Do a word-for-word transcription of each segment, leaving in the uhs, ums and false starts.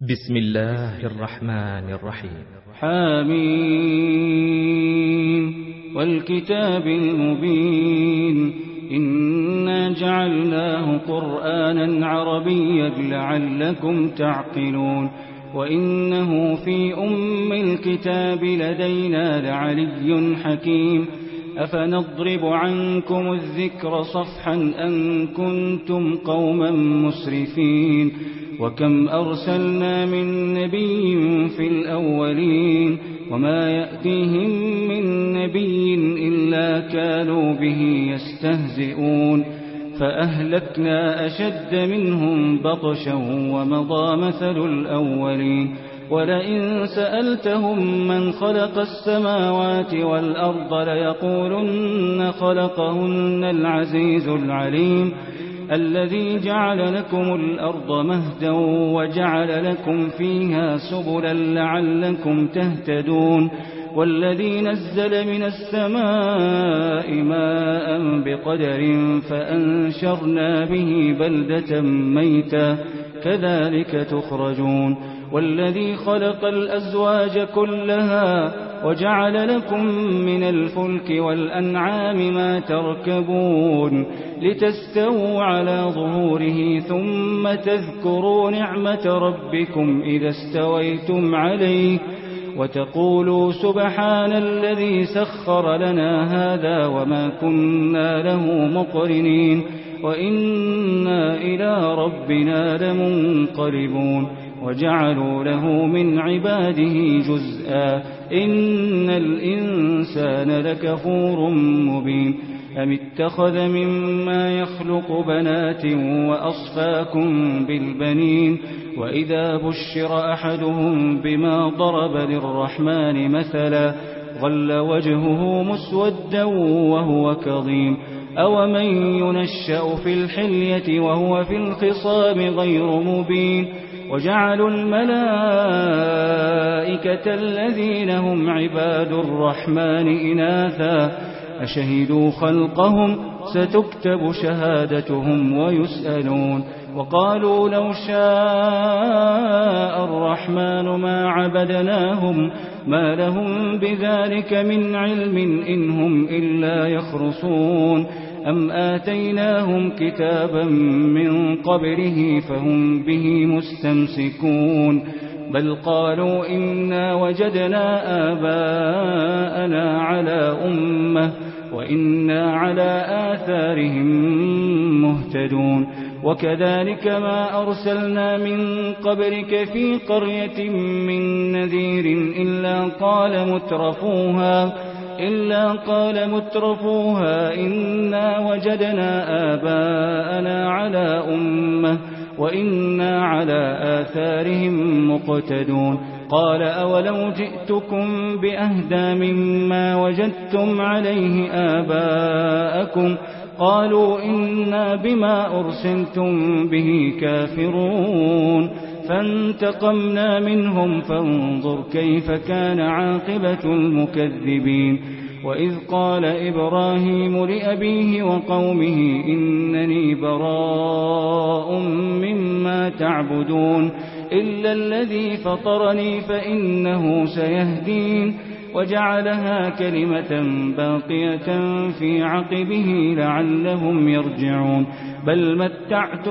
بسم الله الرحمن الرحيم. حميم والكتاب المبين إنا جعلناه قرآنا عربيا لعلكم تعقلون وإنه في أم الكتاب لدينا لعلي حكيم أفنضرب عنكم الذكر صفحا أن كنتم قوما مسرفين وكم أرسلنا من نبي في الأولين وما يأتيهم من نبي إلا كانوا به يستهزئون فأهلكنا أشد منهم بطشا ومضى مثل الأولين ولئن سألتهم من خلق السماوات والأرض ليقولن خلقهن العزيز العليم الذي جعل لكم الأرض مهدا وجعل لكم فيها سبلا لعلكم تهتدون والذي نزل من السماء ماء بقدر فأنشرنا به بلدة ميتا كذلك تخرجون والذي خلق الأزواج كلها وجعل لكم من الفلك والأنعام ما تركبون لتستووا على ظهوره ثم تذكروا نعمة ربكم إذا استويتم عليه وتقولوا سبحان الذي سخر لنا هذا وما كنا له مقرنين وإنا إلى ربنا لمنقلبون وجعلوا له من عباده جزءا إن الإنسان لكفور مبين أم اتخذ مما يخلق بنات وأصفاكم بالبنين وإذا بشر أحدهم بما ضرب للرحمن مثلا ظل وجهه مسودا وهو كظيم أومن ينشأ في الحلية وهو في الخصام غير مبين وجعلوا الملائكة الذين هم عباد الرحمن إناثا أشهدوا خلقهم ستكتب شهادتهم ويسألون وقالوا لو شاء الرحمن ما عبدناهم ما لهم بذلك من علم إن هم إلا يخرصون أم آتيناهم كتابا من قبله فهم به مستمسكون بل قالوا إنا وجدنا آباءنا على أمة وإنا على آثارهم مهتدون وكذلك ما أرسلنا من قبلك في قرية من نذير إلا قال مترفوها إلا قال مترفوها إنا وجدنا آباءنا على أمة وإنا على آثارهم مقتدون قال أولو جئتكم بأهدى مما وجدتم عليه آباءكم قالوا إنا بما أرسلتم به كافرون فانتقمنا منهم فانظر كيف كان عاقبة المكذبين وإذ قال إبراهيم لأبيه وقومه إنني براء مما تعبدون إلا الذي فطرني فإنه سيهدين وجعلها كلمة باقية في عقبه لعلهم يرجعون بل متعت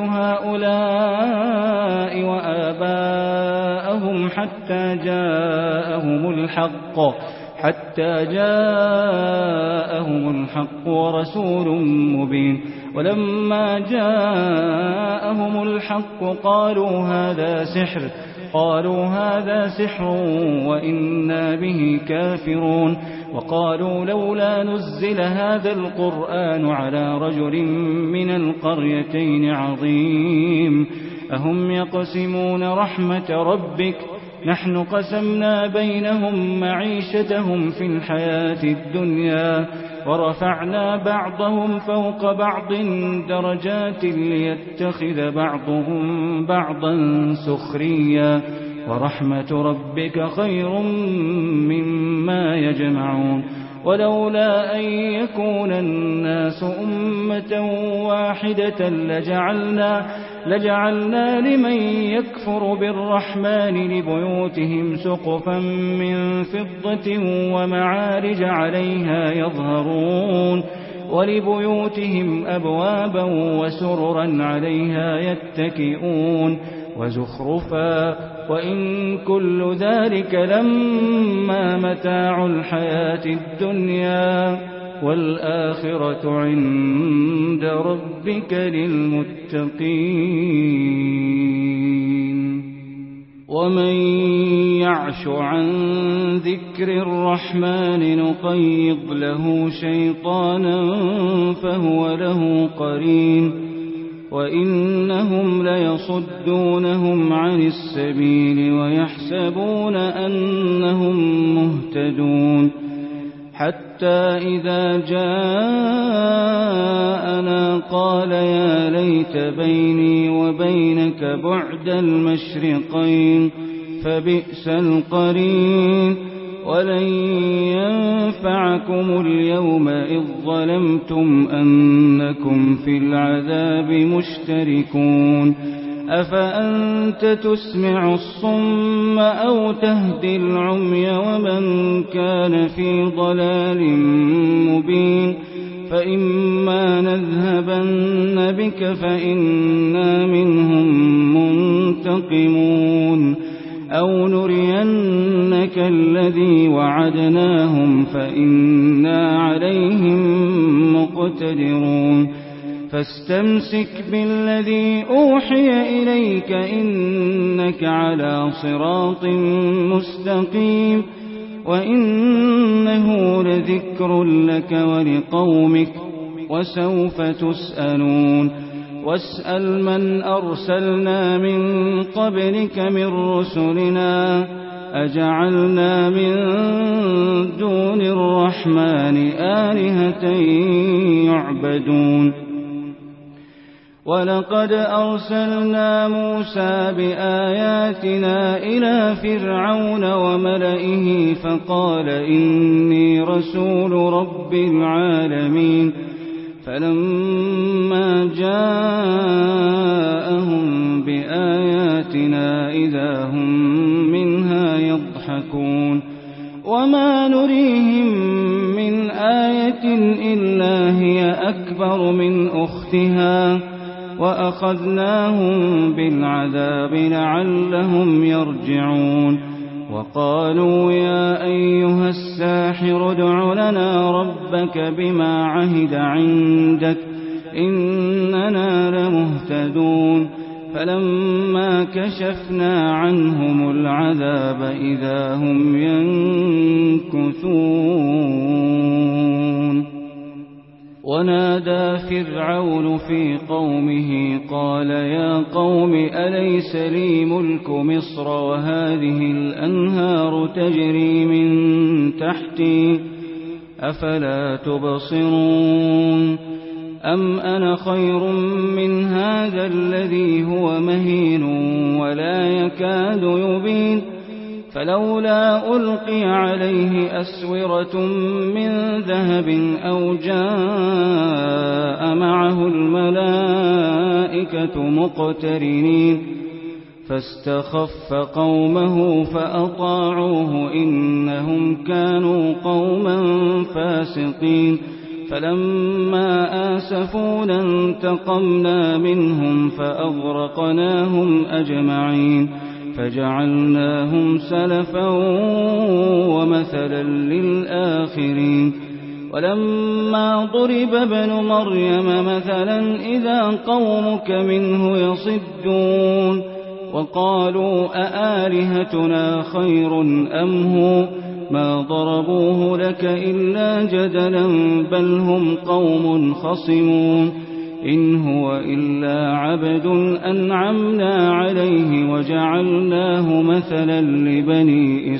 هؤلاء وآباءهم حتى جاءهم الحق حتى جاءهم الحق ورسول مبين ولما جاءهم الحق قالوا هذا سحر قالوا هذا سحر وإنا به كافرون وقالوا لولا نزل هذا القرآن على رجل من القريتين عظيم أهم يقسمون رحمة ربك نحن قسمنا بينهم معيشتهم في الحياة الدنيا ورفعنا بعضهم فوق بعض درجات ليتخذ بعضهم بعضا سخريا ورحمة ربك خير مما يجمعون ولولا أن يكون الناس أمة واحدة لجعلنا لجعلنا لمن يكفر بالرحمن لبيوتهم سقفا من فضة ومعارج عليها يظهرون ولبيوتهم أبوابا وسررا عليها يتكئون وزخرفا وإن كل ذلك لما متاع الحياة الدنيا والآخرة عند ربك للمتقين. ومن يعش عن ذكر الرحمن نقيض له شيطانا فهو له قرين وإنهم ليصدونهم عن السبيل ويحسبون أنهم مهتدون حتى إذا جاءنا قال يا ليت بيني وبينك بعد المشرقين فبئس القرين. ولن ينفعكم اليوم إذ ظلمتم أنكم في العذاب مشتركون. أفأنت تسمع الصم أو تهدي العمي ومن كان في ضلال مبين. فإما نذهبن بك فإنا منهم منتقمون أو نرينك الذي وعدناهم فإنا عليهم مقتدرون. فاستمسك بالذي أوحي إليك إنك على صراط مستقيم وإنه لذكر لك ولقومك وسوف تسألون. واسأل من أرسلنا من قبلك من رسلنا أجعلنا من دون الرحمن آلهة يعبدون. ولقد أرسلنا موسى بآياتنا إلى فرعون وملئه فقال إني رسول رب العالمين. فلما جاءهم بآياتنا إذا هم منها يضحكون. وما نريهم من آية إلا هي أكبر من أختها وأخذناهم بالعذاب لعلهم يرجعون. وقالوا يا أيها الساحر ادع لنا ربك بما عهد عندك إننا لمهتدون. فلما كشفنا عنهم العذاب إذا هم ينكثون. ونادى فرعون في قومه قال يا قوم أليس لي ملك مصر وهذه الأنهار تجري من تحتي أفلا تبصرون. أم أنا خير من هذا الذي هو مهين ولا يكاد يبين. فلولا ألقي عليه أسورة من ذهب أو جاء معه الملائكة مقترنين. فاستخف قومه فأطاعوه إنهم كانوا قوما فاسقين. فلما آسفونا انتقمنا منهم فأغرقناهم أجمعين فجعلناهم سلفا ومثلا للآخرين. ولما ضرب ابن مريم مثلا إذا قومك منه يصدون. وقالوا أآلهتنا خير أم هو ما ضربوه لك إلا جدلا بل هم قوم خصمون. إن هو إلا عبد أنعمنا عليه وجعلناه مثلا لبني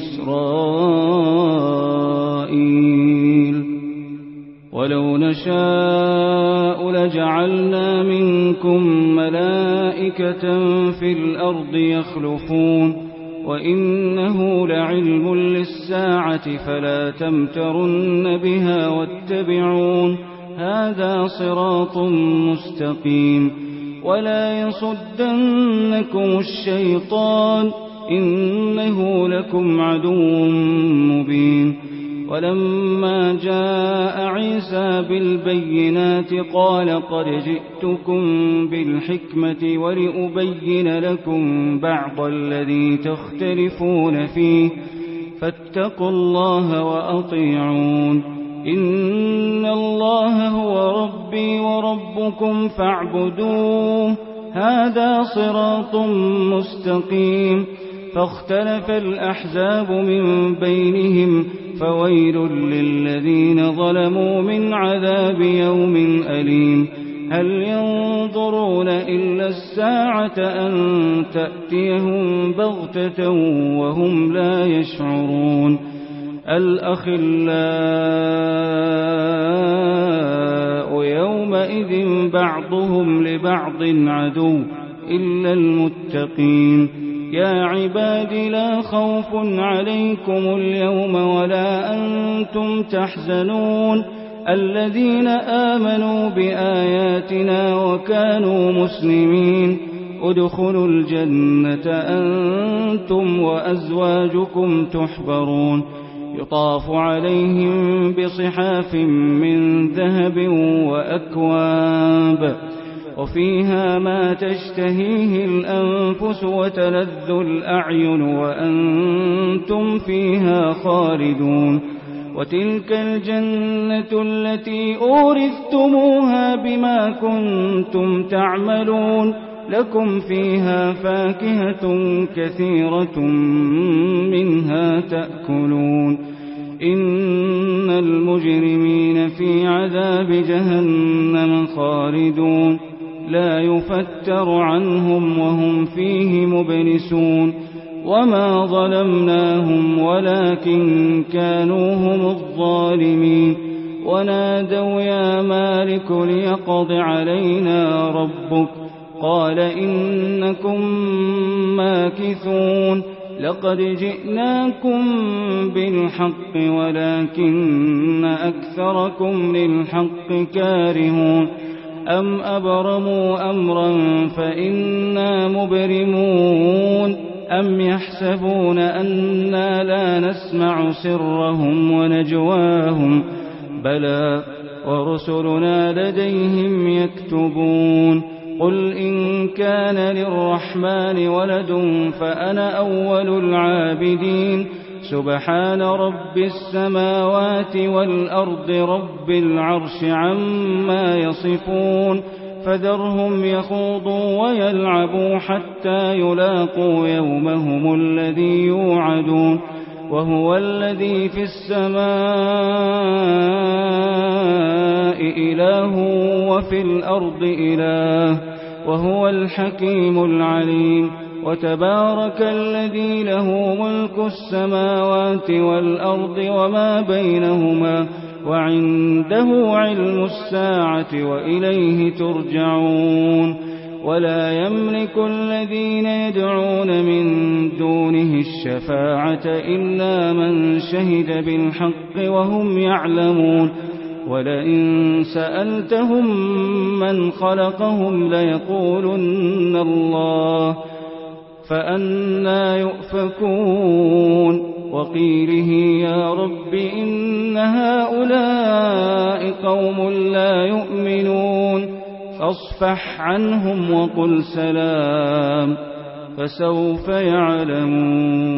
إسرائيل. ولو نشاء لجعلنا منكم ملائكة في الأرض يخلفون وإنه لعلم للساعة فلا تمترن بها واتبعون هذا صراط مستقيم. ولا يصدنكم الشيطان إنه لكم عدو مبين. ولما جاء عيسى بالبينات قال قد جئتكم بالحكمة ولأبين لكم بعض الذي تختلفون فيه فاتقوا الله وأطيعون. إن الله هو ربي وربكم فاعبدوه هذا صراط مستقيم. فاختلف الأحزاب من بينهم فويل للذين ظلموا من عذاب يوم أليم. هل ينظرون إلا الساعة أن تأتيهم بغتة وهم لا يشعرون. الأخلاء يومئذ بعضهم لبعض عدو إلا المتقين. يا عباد لا خوف عليكم اليوم ولا أنتم تحزنون الذين آمنوا بآياتنا وكانوا مسلمين ادخلوا الجنة أنتم وأزواجكم تحبرون يطاف عليهم بصحاف من ذهب وأكواب وفيها ما تشتهيه الأنفس وتلذ الأعين وأنتم فيها خالدون. وتلك الجنة التي أورثتموها بما كنتم تعملون لكم فيها فاكهة كثيرة منها تأكلون. إن المجرمين في عذاب جهنم خالدون لا يفتر عنهم وهم فيه مبلسون. وما ظلمناهم ولكن كانوا هم الظالمين. ونادوا يا مالك ليقض علينا ربك قال إنكم ماكثون. لقد جئناكم بالحق ولكن أكثركم للحق كارهون. أم أبرموا أمرا فإنا مبرمون أم يحسبون أنا لا نسمع سرهم ونجواهم بلى ورسلنا لديهم يكتبون. قل إن كان للرحمن ولد فأنا أول العابدين سبحان رب السماوات والأرض رب العرش عما يصفون. فذرهم يخوضوا ويلعبوا حتى يلاقوا يومهم الذي يوعدون. وهو الذي في السماء إله وفي الأرض إله وهو الحكيم العليم. وتبارك الذي له ملك السماوات والأرض وما بينهما وعنده علم الساعة وإليه ترجعون. ولا يملك الذين يدعون من دونه الشفاعة إلا من شهد بالحق وهم يعلمون. ولئن سألتهم من خلقهم ليقولن الله فأنى يؤفكون. وقيله يا رب إن هؤلاء قوم لا يؤمنون فاصفح عنهم وقل سلام فسوف يعلمون.